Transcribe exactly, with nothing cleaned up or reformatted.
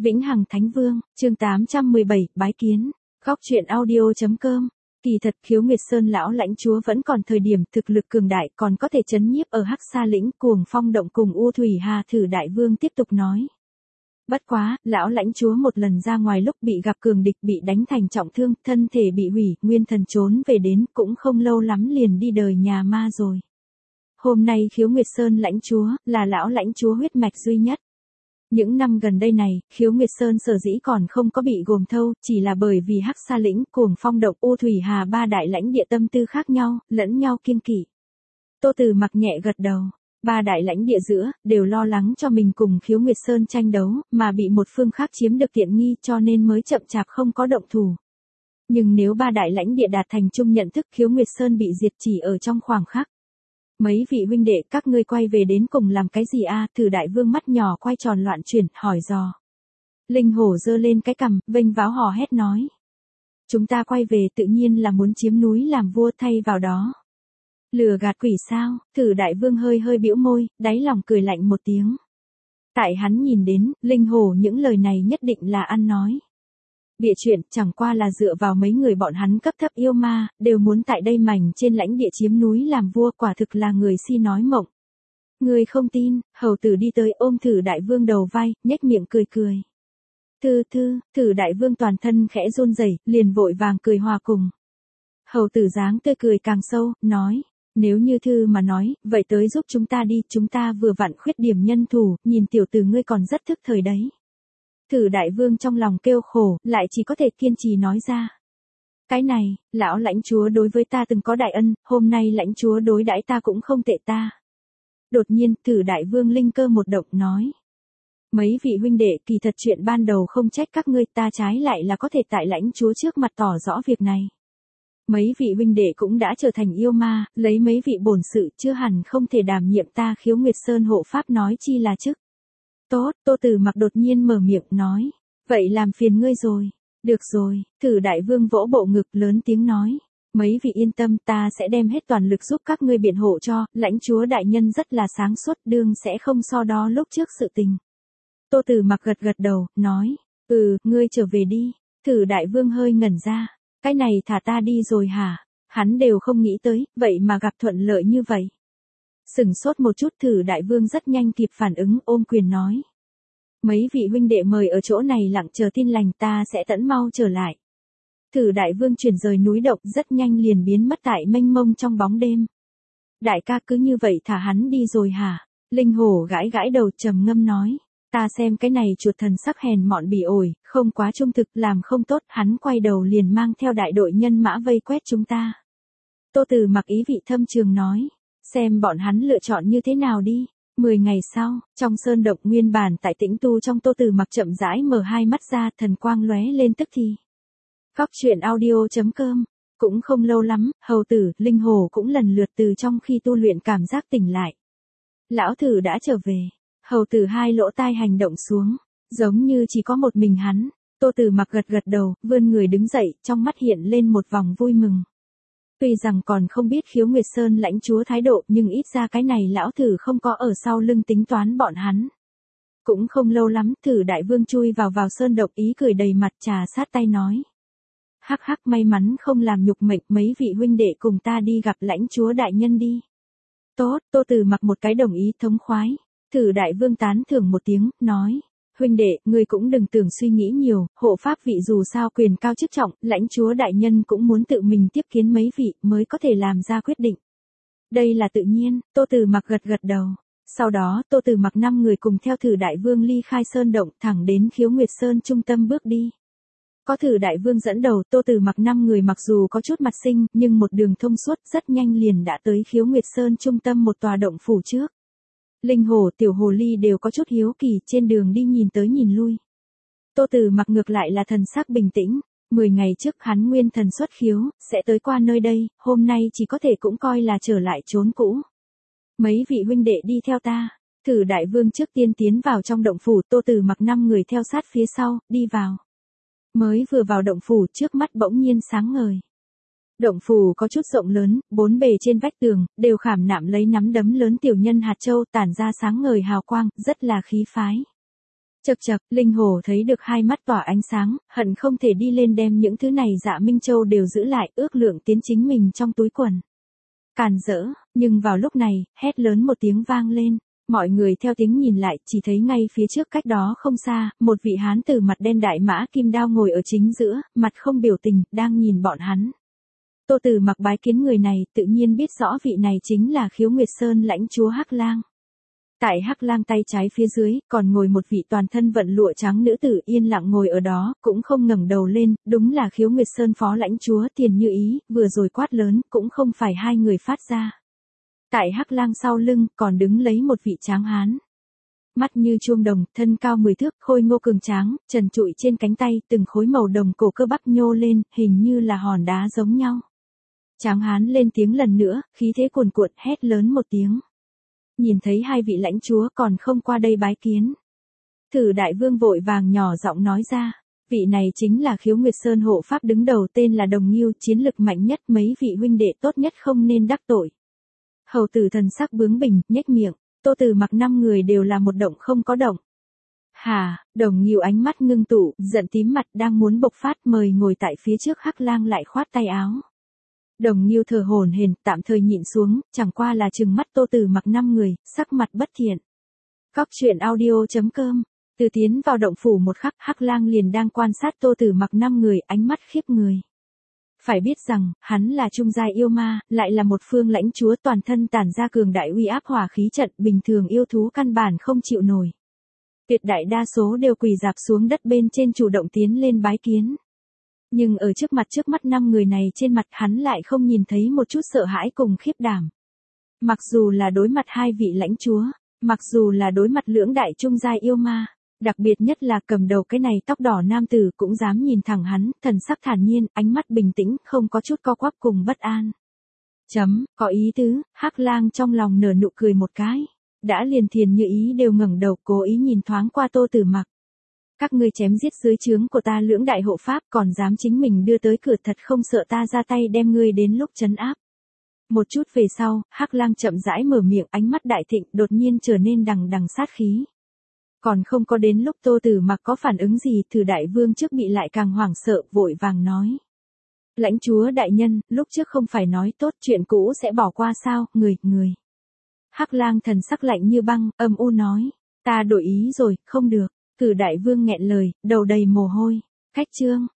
Vĩnh Hằng Thánh Vương, chương tám trăm mười bảy, bái kiến. Góc truyện audio.com. Kỳ thật Khiếu Nguyệt Sơn lão lãnh chúa vẫn còn thời điểm thực lực cường đại, còn có thể chấn nhiếp ở Hắc Sa lĩnh. Cuồng Phong động cùng U Thủy Hà Thử Đại Vương tiếp tục nói. Bất quá, lão lãnh chúa một lần ra ngoài lúc bị gặp cường địch, bị đánh thành trọng thương, thân thể bị hủy, nguyên thần trốn về đến, cũng không lâu lắm liền đi đời nhà ma rồi. Hôm nay Khiếu Nguyệt Sơn lãnh chúa, là lão lãnh chúa huyết mạch duy nhất. Những năm gần đây này, Khiếu Nguyệt Sơn sở dĩ còn không có bị gồm thâu, chỉ là bởi vì Hắc Sa lĩnh, Cuồng Phong động, U Thủy Hà ba đại lãnh địa tâm tư khác nhau, lẫn nhau kiêng kỵ. Tô Từ Mặc nhẹ gật đầu. Ba đại lãnh địa giữa, đều lo lắng cho mình cùng Khiếu Nguyệt Sơn tranh đấu, mà bị một phương khác chiếm được tiện nghi, cho nên mới chậm chạp không có động thủ. Nhưng nếu ba đại lãnh địa đạt thành chung nhận thức, Khiếu Nguyệt Sơn bị diệt chỉ ở trong khoảng khắc. Mấy vị huynh đệ, các ngươi quay về đến cùng làm cái gì a? Thử Đại Vương mắt nhỏ quay tròn loạn chuyển, hỏi dò. Linh Hổ giơ lên cái cằm, vênh váo hò hét nói. Chúng ta quay về tự nhiên là muốn chiếm núi làm vua, thay vào đó. Lừa gạt quỷ sao? Thử Đại Vương hơi hơi bĩu môi, đáy lòng cười lạnh một tiếng. Tại hắn nhìn đến, Linh Hổ những lời này nhất định là ăn nói. Bịa chuyện chẳng qua là dựa vào mấy người bọn hắn cấp thấp yêu ma, đều muốn tại đây mảnh trên lãnh địa chiếm núi làm vua, quả thực là người si nói mộng. Người không tin, hầu tử đi tới ôm Thử Đại Vương đầu vai, nhếch miệng cười cười. Thư thư, Thử Đại Vương toàn thân khẽ run rẩy, liền vội vàng cười hòa cùng. Hầu tử dáng tươi cười càng sâu, nói. Nếu như Thư mà nói, vậy tới giúp chúng ta đi, chúng ta vừa vặn khuyết điểm nhân thủ, nhìn tiểu tử ngươi còn rất thức thời đấy. Thử Đại Vương trong lòng kêu khổ, lại chỉ có thể kiên trì nói ra. Cái này, lão lãnh chúa đối với ta từng có đại ân, hôm nay lãnh chúa đối đãi ta cũng không tệ ta. Đột nhiên, Thử Đại Vương linh cơ một động nói. Mấy vị huynh đệ, kỳ thật chuyện ban đầu không trách các ngươi, ta trái lại là có thể tại lãnh chúa trước mặt tỏ rõ việc này. Mấy vị huynh đệ cũng đã trở thành yêu ma, lấy mấy vị bổn sự chưa hẳn không thể đảm nhiệm ta Khiếu Nguyệt Sơn hộ pháp, nói chi là chức. Tốt, Tô Từ Mặc đột nhiên mở miệng nói. Vậy làm phiền ngươi rồi. Được rồi, Thử Đại Vương vỗ bộ ngực lớn tiếng nói. Mấy vị yên tâm, ta sẽ đem hết toàn lực giúp các ngươi biện hộ cho, lãnh chúa đại nhân rất là sáng suốt, đương sẽ không so đo lúc trước sự tình. Tô Từ Mặc gật gật đầu, nói. Ừ, ngươi trở về đi. Thử Đại Vương hơi ngẩn ra. Cái này thả ta đi rồi hả? Hắn đều không nghĩ tới, vậy mà gặp thuận lợi như vậy. Sừng sốt một chút, Thử Đại Vương rất nhanh kịp phản ứng, ôm quyền nói. Mấy vị huynh đệ mời ở chỗ này lặng chờ tin lành, ta sẽ tẫn mau trở lại. Thử Đại Vương chuyển rời núi động, rất nhanh liền biến mất tại mênh mông trong bóng đêm. Đại ca cứ như vậy thả hắn đi rồi hả? Linh Hổ gãi gãi đầu trầm ngâm nói. Ta xem cái này chuột thần sắc hèn mọn bỉ ổi, không quá trung thực, làm không tốt, hắn quay đầu liền mang theo đại đội nhân mã vây quét chúng ta. Tô Từ Mặc ý vị thâm trường nói. Xem bọn hắn lựa chọn như thế nào đi. Mười ngày sau, trong sơn động nguyên bản tại tĩnh tu trong, Tô Từ Mặc chậm rãi mở hai mắt ra, thần quang lóe lên tức thì. Góc truyện audio.com. Cũng không lâu lắm, hầu tử, Linh Hổ cũng lần lượt từ trong khi tu luyện cảm giác tỉnh lại. Lão Thử đã trở về. Hầu tử hai lỗ tai hành động xuống, giống như chỉ có một mình hắn. Tô Từ Mặc gật gật đầu, vươn người đứng dậy, trong mắt hiện lên một vòng vui mừng. Tuy rằng còn không biết Khiếu Nguyệt Sơn lãnh chúa thái độ, nhưng ít ra cái này lão Thử không có ở sau lưng tính toán bọn hắn. Cũng không lâu lắm, Thử Đại Vương chui vào vào sơn động, ý cười đầy mặt, trà sát tay nói. Hắc hắc, may mắn không làm nhục mệnh, mấy vị huynh đệ cùng ta đi gặp lãnh chúa đại nhân đi. Tốt, Tô Từ Mặc một cái đồng ý thống khoái. Thử Đại Vương tán thưởng một tiếng, nói. Huynh đệ, ngươi cũng đừng tưởng suy nghĩ nhiều, hộ pháp vị dù sao quyền cao chức trọng, lãnh chúa đại nhân cũng muốn tự mình tiếp kiến mấy vị, mới có thể làm ra quyết định. Đây là tự nhiên, Tô Từ Mặc gật gật đầu. Sau đó, Tô Từ Mặc năm người cùng theo Thử Đại Vương ly khai sơn động, thẳng đến Khiếu Nguyệt Sơn trung tâm bước đi. Có Thử Đại Vương dẫn đầu, Tô Từ Mặc năm người mặc dù có chút mặt sinh, nhưng một đường thông suốt, rất nhanh liền đã tới Khiếu Nguyệt Sơn trung tâm một tòa động phủ trước. Linh Hổ, Tiểu Hồ Ly đều có chút hiếu kỳ, trên đường đi nhìn tới nhìn lui. Tô Từ Mặc ngược lại là thần sắc bình tĩnh. Mười ngày trước hắn nguyên thần xuất khiếu, sẽ tới qua nơi đây, hôm nay chỉ có thể cũng coi là trở lại chốn cũ. Mấy vị huynh đệ đi theo ta. Thử Đại Vương trước tiên tiến vào trong động phủ, Tô Từ Mặc năm người theo sát phía sau, đi vào. Mới vừa vào động phủ, trước mắt bỗng nhiên sáng ngời. Động phủ có chút rộng lớn, bốn bề trên vách tường, đều khảm nạm lấy nắm đấm lớn tiểu nhân hạt châu, tản ra sáng ngời hào quang, rất là khí phái. Chậc chậc, Linh Hồ thấy được hai mắt tỏa ánh sáng, hận không thể đi lên đem những thứ này Dạ Minh Châu đều giữ lại, ước lượng tiến chính mình trong túi quần. Càn rỡ, nhưng vào lúc này, hét lớn một tiếng vang lên, mọi người theo tiếng nhìn lại, chỉ thấy ngay phía trước cách đó không xa, một vị hán tử mặt đen đại mã kim đao ngồi ở chính giữa, mặt không biểu tình, đang nhìn bọn hắn. Tô Tử Mặc bái kiến người này, tự nhiên biết rõ vị này chính là Khiếu Nguyệt Sơn lãnh chúa Hắc Lang. Tại Hắc Lang tay trái phía dưới, còn ngồi một vị toàn thân vận lụa trắng nữ tử yên lặng ngồi ở đó, cũng không ngẩng đầu lên, đúng là Khiếu Nguyệt Sơn phó lãnh chúa Tiền Như Ý, vừa rồi quát lớn, cũng không phải hai người phát ra. Tại Hắc Lang sau lưng, còn đứng lấy một vị tráng hán. Mắt như chuông đồng, thân cao mười thước, khôi ngô cường tráng, trần trụi trên cánh tay, từng khối màu đồng cổ cơ bắp nhô lên, hình như là hòn đá giống nhau. Tráng hán lên tiếng lần nữa, khí thế cuồn cuộn, hét lớn một tiếng. Nhìn thấy hai vị lãnh chúa còn không qua đây bái kiến. Thử đại vương vội vàng nhỏ giọng nói ra, vị này chính là Khiếu Nguyệt Sơn hộ pháp đứng đầu, tên là Đồng Nghiêu, chiến lực mạnh nhất, mấy vị huynh đệ tốt nhất không nên đắc tội. Hầu tử thần sắc bướng bỉnh, nhếch miệng, Tô Tử Mặc năm người đều là một động không có động. Hà, Đồng Nghiêu ánh mắt ngưng tụ, giận tím mặt đang muốn bộc phát, mời ngồi tại phía trước Hắc Lang lại khoát tay áo. Đồng Nghiêu thở hổn hển, tạm thời nhịn xuống, chẳng qua là trừng mắt Tô Tử Mặc năm người, sắc mặt bất thiện. Góc truyện audio chấm com. Từ tiến vào động phủ một khắc, Hắc Lang liền đang quan sát Tô Tử Mặc năm người, ánh mắt khiếp người. Phải biết rằng, hắn là trung giai yêu ma, lại là một phương lãnh chúa, toàn thân tản ra cường đại uy áp hỏa khí trận, bình thường yêu thú căn bản không chịu nổi. Tuyệt đại đa số đều quỳ rạp xuống đất bên trên chủ động tiến lên bái kiến. Nhưng ở trước mặt trước mắt năm người này, trên mặt hắn lại không nhìn thấy một chút sợ hãi cùng khiếp đảm. Mặc dù là đối mặt hai vị lãnh chúa, mặc dù là đối mặt lưỡng đại trung giai yêu ma, đặc biệt nhất là cầm đầu cái này tóc đỏ nam tử cũng dám nhìn thẳng hắn, thần sắc thản nhiên, ánh mắt bình tĩnh, không có chút co quắp cùng bất an. Chấm, có ý tứ, Hắc Lang trong lòng nở nụ cười một cái. Đã liền Thiền Như Ý đều ngẩng đầu cố ý nhìn thoáng qua Tô Tử Mặc. Các ngươi chém giết dưới trướng của ta lưỡng đại hộ pháp, còn dám chính mình đưa tới cửa, thật không sợ ta ra tay đem ngươi đến lúc trấn áp. Một chút về sau, Hắc Lang chậm rãi mở miệng, ánh mắt đại thịnh, đột nhiên trở nên đằng đằng sát khí. Còn không có đến lúc Tô Tử Mặc có phản ứng gì, Thử đại vương trước bị lại càng hoảng sợ, vội vàng nói. Lãnh chúa đại nhân, lúc trước không phải nói tốt chuyện cũ sẽ bỏ qua sao, người, người. Hắc Lang thần sắc lạnh như băng, âm u nói. Ta đổi ý rồi, không được. Thử đại vương nghẹn lời, đầu đầy mồ hôi. Cách chương.